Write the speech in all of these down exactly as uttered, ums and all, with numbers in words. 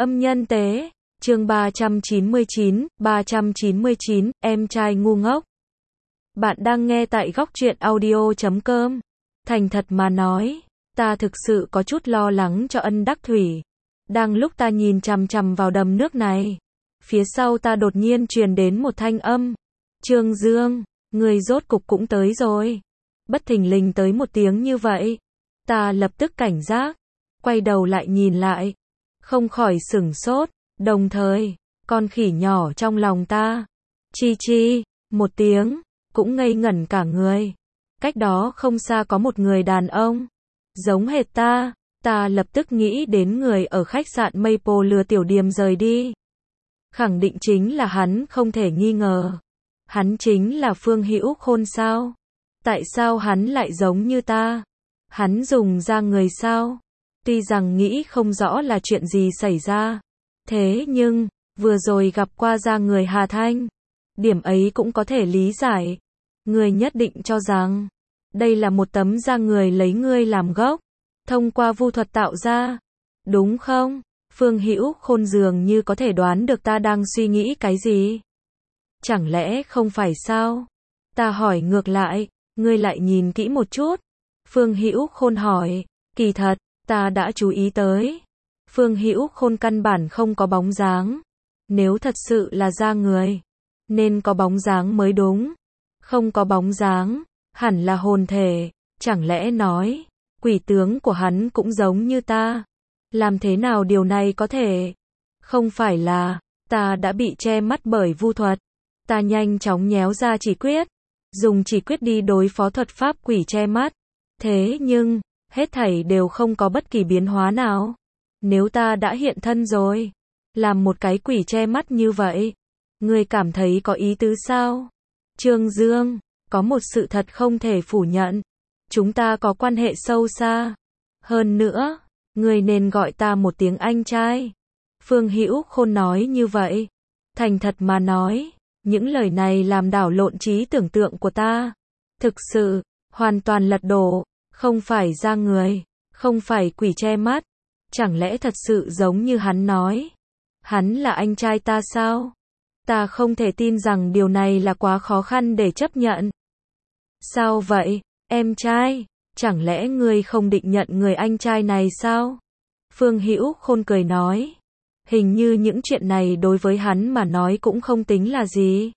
Âm nhân tế, chương ba trăm chín mươi chín, ba trăm chín mươi chín, em trai ngu ngốc. Bạn đang nghe tại góc truyện audio chấm com. Thành thật mà nói, ta thực sự có chút lo lắng cho Ân Đắc Thủy. Đang lúc ta nhìn chằm chằm vào đầm nước này, phía sau ta đột nhiên truyền đến một thanh âm. Trương Dương, người rốt cục cũng tới rồi. Bất thình lình tới một tiếng như vậy. Ta lập tức cảnh giác, quay đầu lại nhìn lại. Không khỏi sửng sốt, đồng thời, con khỉ nhỏ trong lòng ta, chi chi, một tiếng, cũng ngây ngẩn cả người. Cách đó không xa có một người đàn ông, giống hệt ta, ta lập tức nghĩ đến người ở khách sạn Maple lừa Tiểu Điềm rời đi. Khẳng định chính là hắn, không thể nghi ngờ. Hắn chính là Phương Hữu Khôn sao? Tại sao hắn lại giống như ta? Hắn dùng da người sao? Tuy rằng nghĩ không rõ là chuyện gì xảy ra, thế nhưng, vừa rồi gặp qua da người Hà Thanh, điểm ấy cũng có thể lý giải. Người nhất định cho rằng, đây là một tấm da người lấy ngươi làm gốc, thông qua vu thuật tạo ra, đúng không? Phương Hữu Khôn dường như có thể đoán được ta đang suy nghĩ cái gì. Chẳng lẽ không phải sao? Ta hỏi ngược lại, ngươi lại nhìn kỹ một chút. Phương Hữu Khôn hỏi, kỳ thật, ta đã chú ý tới. Phương Hữu Khôn căn bản không có bóng dáng. Nếu thật sự là da người, nên có bóng dáng mới đúng. Không có bóng dáng, hẳn là hồn thể. Chẳng lẽ nói, quỷ tướng của hắn cũng giống như ta? Làm thế nào điều này có thể? Không phải là, ta đã bị che mắt bởi vu thuật. Ta nhanh chóng nhéo ra chỉ quyết, dùng chỉ quyết đi đối phó thuật pháp quỷ che mắt. Thế nhưng, hết thảy đều không có bất kỳ biến hóa nào. Nếu ta đã hiện thân rồi, làm một cái quỷ che mắt như vậy, ngươi cảm thấy có ý tứ sao? Trương Dương, có một sự thật không thể phủ nhận. Chúng ta có quan hệ sâu xa. Hơn nữa, ngươi nên gọi ta một tiếng anh trai. Phương Hữu Khôn nói như vậy. Thành thật mà nói, những lời này làm đảo lộn trí tưởng tượng của ta. Thực sự, hoàn toàn lật đổ. Không phải da người, không phải quỷ che mắt. Chẳng lẽ thật sự giống như hắn nói? Hắn là anh trai ta sao? Ta không thể tin rằng điều này là quá khó khăn để chấp nhận. Sao vậy, em trai? Chẳng lẽ ngươi không định nhận người anh trai này sao? Phương Hữu Khôn cười nói. Hình như những chuyện này đối với hắn mà nói cũng không tính là gì.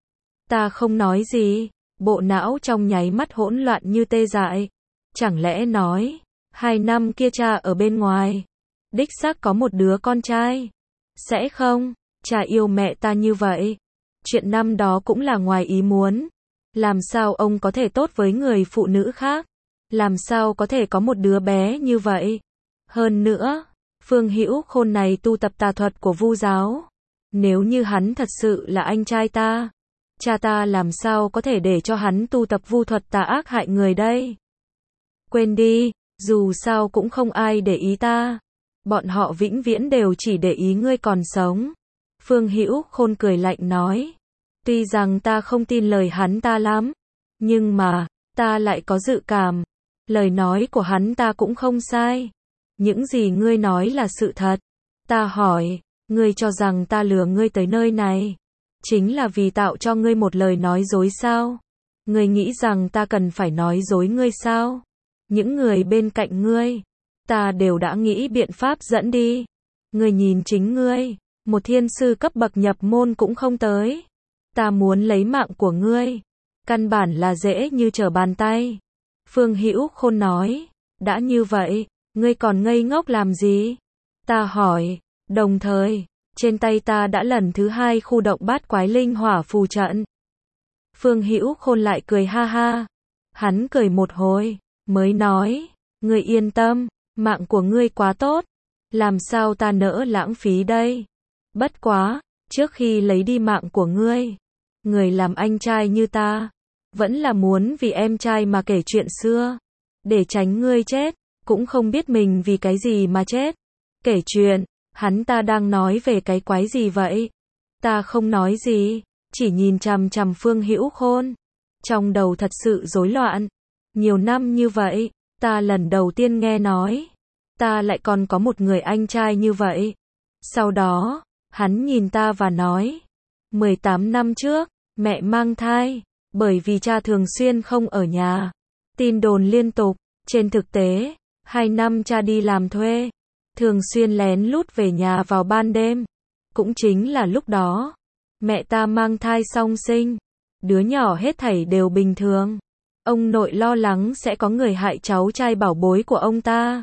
Ta không nói gì, bộ não trong nháy mắt hỗn loạn như tê dại. Chẳng lẽ nói, hai năm kia cha ở bên ngoài, đích xác có một đứa con trai. Sẽ không, cha yêu mẹ ta như vậy. Chuyện năm đó cũng là ngoài ý muốn. Làm sao ông có thể tốt với người phụ nữ khác? Làm sao có thể có một đứa bé như vậy? Hơn nữa, Phương Hữu Khôn này tu tập tà thuật của vu giáo. Nếu như hắn thật sự là anh trai ta, cha ta làm sao có thể để cho hắn tu tập vu thuật tà ác hại người đây? Quên đi, dù sao cũng không ai để ý ta. Bọn họ vĩnh viễn đều chỉ để ý ngươi còn sống. Phương Hữu Khôn cười lạnh nói. Tuy rằng ta không tin lời hắn ta lắm, nhưng mà, ta lại có dự cảm. Lời nói của hắn ta cũng không sai. Những gì ngươi nói là sự thật. Ta hỏi, ngươi cho rằng ta lừa ngươi tới nơi này, chính là vì tạo cho ngươi một lời nói dối sao? Ngươi nghĩ rằng ta cần phải nói dối ngươi sao? Những người bên cạnh ngươi, ta đều đã nghĩ biện pháp dẫn đi. Ngươi nhìn chính ngươi, một thiên sư cấp bậc nhập môn cũng không tới. Ta muốn lấy mạng của ngươi, căn bản là dễ như trở bàn tay. Phương Hữu Khôn nói, đã như vậy, ngươi còn ngây ngốc làm gì? Ta hỏi, đồng thời, trên tay ta đã lần thứ hai khu động bát quái linh hỏa phù trận. Phương Hữu Khôn lại cười ha ha. Hắn cười một hồi, mới nói, ngươi yên tâm, mạng của ngươi quá tốt. Làm sao ta nỡ lãng phí đây? Bất quá, trước khi lấy đi mạng của ngươi, người làm anh trai như ta, vẫn là muốn vì em trai mà kể chuyện xưa. Để tránh ngươi chết, cũng không biết mình vì cái gì mà chết. Kể chuyện, hắn ta đang nói về cái quái gì vậy? Ta không nói gì, chỉ nhìn chằm chằm Phương Hữu Khôn. Trong đầu thật sự rối loạn. Nhiều năm như vậy, ta lần đầu tiên nghe nói, ta lại còn có một người anh trai như vậy. Sau đó, hắn nhìn ta và nói, mười tám năm trước, mẹ mang thai, bởi vì cha thường xuyên không ở nhà. Tin đồn liên tục, trên thực tế, hai năm cha đi làm thuê, thường xuyên lén lút về nhà vào ban đêm. Cũng chính là lúc đó, mẹ ta mang thai song sinh, đứa nhỏ hết thảy đều bình thường. Ông nội lo lắng sẽ có người hại cháu trai bảo bối của ông ta,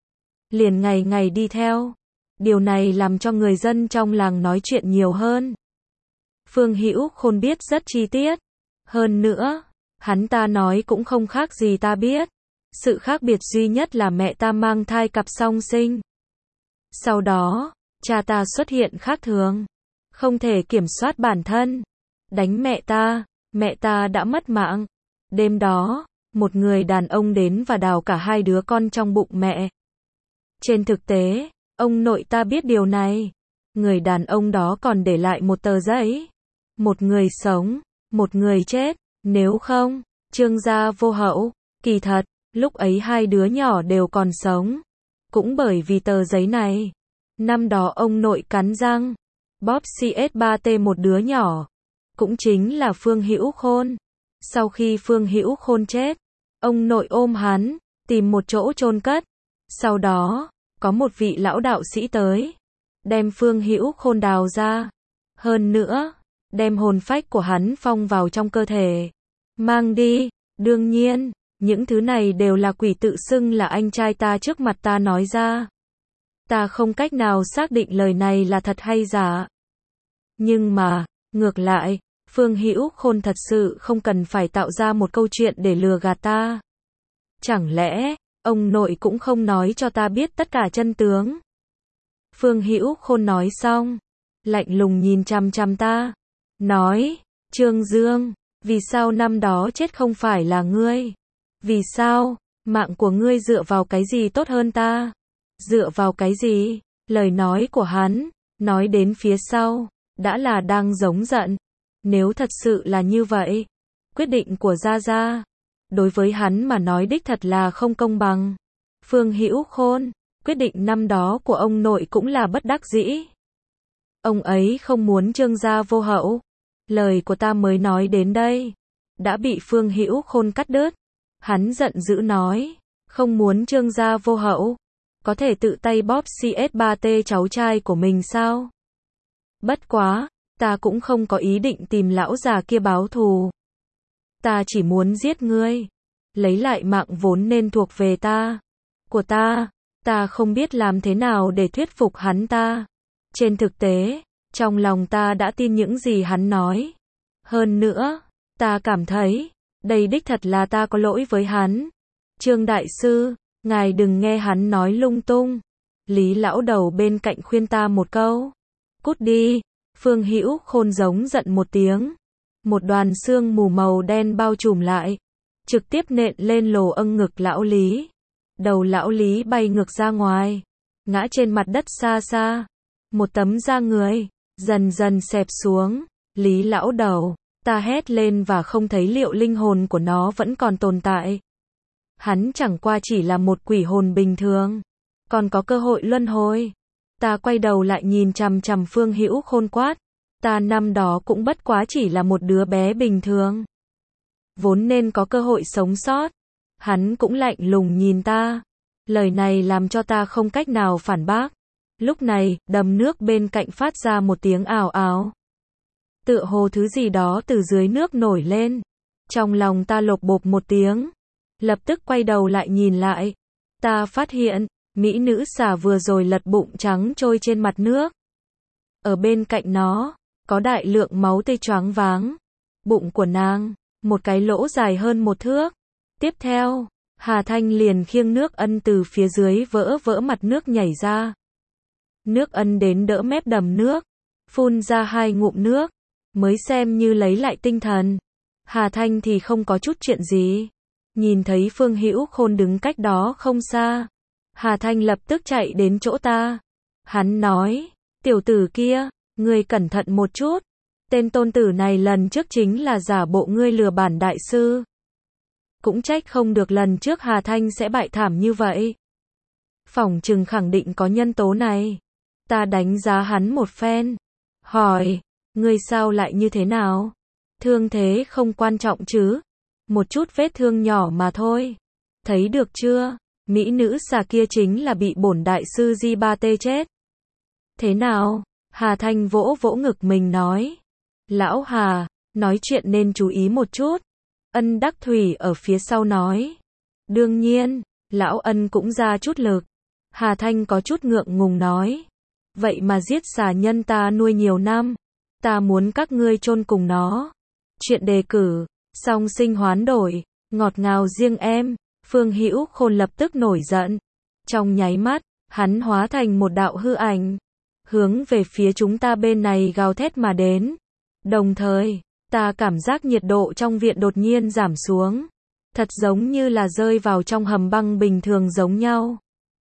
liền ngày ngày đi theo. Điều này làm cho người dân trong làng nói chuyện nhiều hơn. Phương Hữu Khôn biết rất chi tiết. Hơn nữa, hắn ta nói cũng không khác gì ta biết. Sự khác biệt duy nhất là mẹ ta mang thai cặp song sinh. Sau đó, cha ta xuất hiện khác thường, không thể kiểm soát bản thân, đánh mẹ ta, mẹ ta đã mất mạng. Đêm đó, một người đàn ông đến và đào cả hai đứa con trong bụng mẹ. Trên thực tế, ông nội ta biết điều này. Người đàn ông đó còn để lại một tờ giấy. Một người sống, một người chết, nếu không, Trương gia vô hậu. Kỳ thật, lúc ấy hai đứa nhỏ đều còn sống. Cũng bởi vì tờ giấy này, năm đó ông nội cắn răng, bóp C S ba T một đứa nhỏ. Cũng chính là Phương Hữu Khôn. Sau khi Phương Hữu Khôn chết, ông nội ôm hắn, tìm một chỗ chôn cất. Sau đó, có một vị lão đạo sĩ tới, đem Phương Hữu Khôn đào ra. Hơn nữa, đem hồn phách của hắn phong vào trong cơ thể, mang đi. Đương nhiên, những thứ này đều là quỷ tự xưng là anh trai ta trước mặt ta nói ra. Ta không cách nào xác định lời này là thật hay giả. Nhưng mà, ngược lại, Phương Hữu Khôn thật sự không cần phải tạo ra một câu chuyện để lừa gạt ta. Chẳng lẽ, ông nội cũng không nói cho ta biết tất cả chân tướng? Phương Hữu Khôn nói xong, lạnh lùng nhìn chằm chằm ta, nói, Trương Dương, vì sao năm đó chết không phải là ngươi? Vì sao, mạng của ngươi dựa vào cái gì tốt hơn ta? Dựa vào cái gì? Lời nói của hắn, nói đến phía sau, đã là đang giống giận. Nếu thật sự là như vậy, quyết định của Gia Gia, đối với hắn mà nói đích thật là không công bằng. Phương Hữu Khôn, quyết định năm đó của ông nội cũng là bất đắc dĩ. Ông ấy không muốn Trương gia vô hậu. Lời của ta mới nói đến đây, đã bị Phương Hữu Khôn cắt đứt. Hắn giận dữ nói, không muốn Trương gia vô hậu, có thể tự tay bóp C S ba T cháu trai của mình sao? Bất quá, ta cũng không có ý định tìm lão già kia báo thù. Ta chỉ muốn giết ngươi, lấy lại mạng vốn nên thuộc về ta, của ta. Ta không biết làm thế nào để thuyết phục hắn ta. Trên thực tế, trong lòng ta đã tin những gì hắn nói. Hơn nữa, ta cảm thấy, đây đích thật là ta có lỗi với hắn. Trương đại sư, ngài đừng nghe hắn nói lung tung. Lý lão đầu bên cạnh khuyên ta một câu. Cút đi. Phương Hữu Khôn giống giận một tiếng. Một đoàn sương mù màu đen bao trùm lại, trực tiếp nện lên lồ âng ngực lão Lý. Đầu lão Lý bay ngược ra ngoài, ngã trên mặt đất xa xa. Một tấm da người, dần dần xẹp xuống. Lý lão đầu, ta hét lên và không thấy liệu linh hồn của nó vẫn còn tồn tại. Hắn chẳng qua chỉ là một quỷ hồn bình thường, còn có cơ hội luân hồi. Ta quay đầu lại nhìn chằm chằm Phương Hữu Khôn quát. Ta năm đó cũng bất quá chỉ là một đứa bé bình thường, vốn nên có cơ hội sống sót. Hắn cũng lạnh lùng nhìn ta. Lời này làm cho ta không cách nào phản bác. Lúc này, đầm nước bên cạnh phát ra một tiếng ào ào. Tựa hồ thứ gì đó từ dưới nước nổi lên. Trong lòng ta lộp bộp một tiếng. Lập tức quay đầu lại nhìn lại. Ta phát hiện, mỹ nữ xà vừa rồi lật bụng trắng trôi trên mặt nước. Ở bên cạnh nó, có đại lượng máu tươi choáng váng. Bụng của nàng, một cái lỗ dài hơn một thước. Tiếp theo, Hà Thanh liền khiêng nước ân từ phía dưới vỡ vỡ mặt nước nhảy ra. Nước ân đến đỡ mép đầm nước, phun ra hai ngụm nước, mới xem như lấy lại tinh thần. Hà Thanh thì không có chút chuyện gì. Nhìn thấy Phương Hữu Khôn đứng cách đó không xa, Hà Thanh lập tức chạy đến chỗ ta. Hắn nói, tiểu tử kia, ngươi cẩn thận một chút. Tên tôn tử này lần trước chính là giả bộ ngươi lừa bản đại sư. Cũng trách không được lần trước Hà Thanh sẽ bại thảm như vậy. Phỏng chừng khẳng định có nhân tố này. Ta đánh giá hắn một phen. Hỏi, ngươi sao lại như thế nào? Thương thế không quan trọng chứ? Một chút vết thương nhỏ mà thôi. Thấy được chưa? Mỹ nữ xà kia chính là bị bổn đại sư Di Ba tê chết. Thế nào? Hà Thanh vỗ vỗ ngực mình nói. Lão Hà, nói chuyện nên chú ý một chút. Ân Đắc Thủy ở phía sau nói. Đương nhiên, lão Ân cũng ra chút lực. Hà Thanh có chút ngượng ngùng nói. Vậy mà giết xà nhân ta nuôi nhiều năm. Ta muốn các ngươi chôn cùng nó. Chuyện đề cử, song sinh hoán đổi, ngọt ngào riêng em. Phương Hữu Khôn lập tức nổi giận. Trong nháy mắt, hắn hóa thành một đạo hư ảnh. Hướng về phía chúng ta bên này gào thét mà đến. Đồng thời, ta cảm giác nhiệt độ trong viện đột nhiên giảm xuống. Thật giống như là rơi vào trong hầm băng bình thường giống nhau.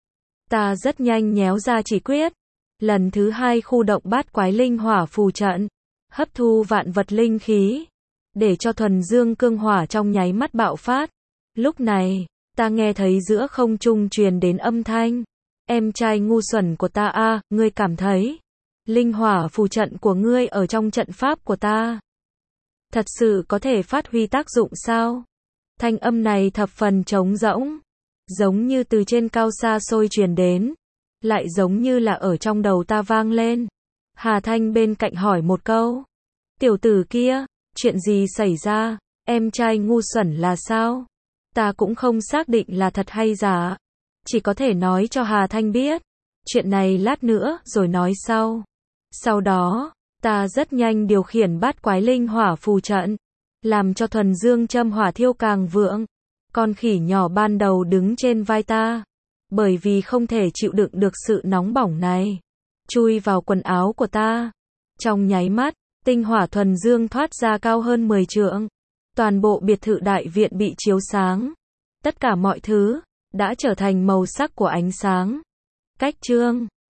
Ta rất nhanh nhéo ra chỉ quyết. Lần thứ hai khu động bát quái linh hỏa phù trận. Hấp thu vạn vật linh khí. Để cho thuần dương cương hỏa trong nháy mắt bạo phát. Lúc này, ta nghe thấy giữa không trung truyền đến âm thanh. Em trai ngu xuẩn của ta a, à, ngươi cảm thấy linh hỏa phù trận của ngươi ở trong trận pháp của ta thật sự có thể phát huy tác dụng sao? Thanh âm này thập phần trống rỗng, giống như từ trên cao xa xôi truyền đến, lại giống như là ở trong đầu ta vang lên. Hà Thanh bên cạnh hỏi một câu. Tiểu tử kia, chuyện gì xảy ra? Em trai ngu xuẩn là sao? Ta cũng không xác định là thật hay giả. Chỉ có thể nói cho Hà Thanh biết. Chuyện này lát nữa rồi nói sau. Sau đó, ta rất nhanh điều khiển bát quái linh hỏa phù trận. Làm cho thuần dương châm hỏa thiêu càng vượng. Con khỉ nhỏ ban đầu đứng trên vai ta. Bởi vì không thể chịu đựng được sự nóng bỏng này. Chui vào quần áo của ta. Trong nháy mắt, tinh hỏa thuần dương thoát ra cao hơn mười trượng. Toàn bộ biệt thự đại viện bị chiếu sáng. Tất cả mọi thứ đã trở thành màu sắc của ánh sáng. Cách chương